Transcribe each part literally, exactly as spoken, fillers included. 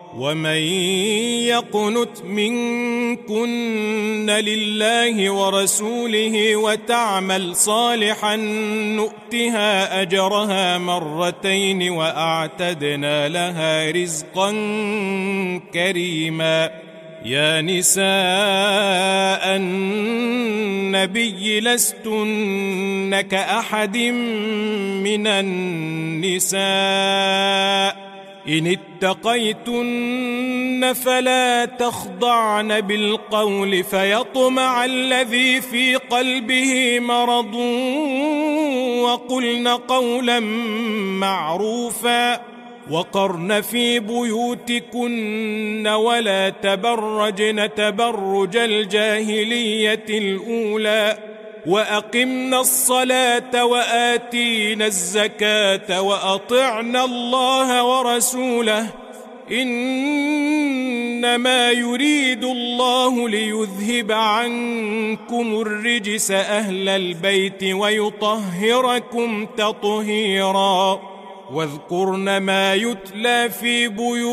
ومن يقنت منكن لله ورسوله وتعمل صالحا نؤتها أجرها مرتين وأعتدنا لها رزقا كريما. يا نساء النبي لستن كأحد من النساء إن اتقيتن فلا تخضعن بالقول فيطمع الذي في قلبه مرض وقلن قولا معروفا وقرن في بيوتكن ولا تبرجن تبرج الجاهلية الأولى وأقمنا الصلاة وآتينا الزكاة وأطعنا الله ورسوله إنما يريد الله ليذهب عنكم الرجس أهل البيت ويطهركم تطهيرا. واذكرن ما يتلى في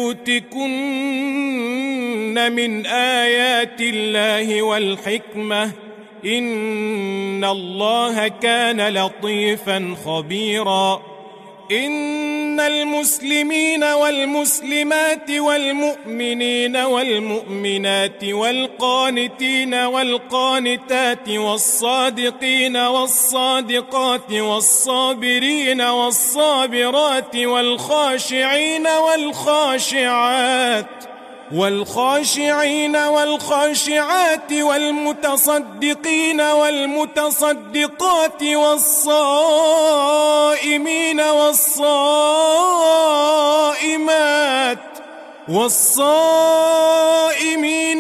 بيوتكن من آيات الله والحكمة إن الله كان لطيفا خبيرا. إن المسلمين والمسلمات والمؤمنين والمؤمنات والقانتين والقانتات والصادقين والصادقات والصابرين والصابرات والخاشعين والخاشعات والخاشعين والخاشعات والمتصدقين والمتصدقات والصائمين والصائمات والصائمين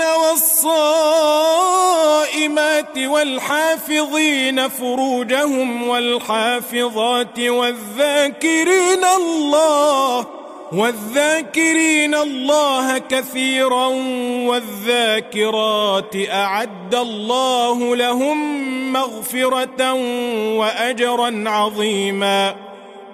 والصائمات والحافظين فروجهم والحافظات والذاكرين الله والذاكرين الله كثيرا والذاكرات أعد الله لهم مغفرة وأجرا عظيما.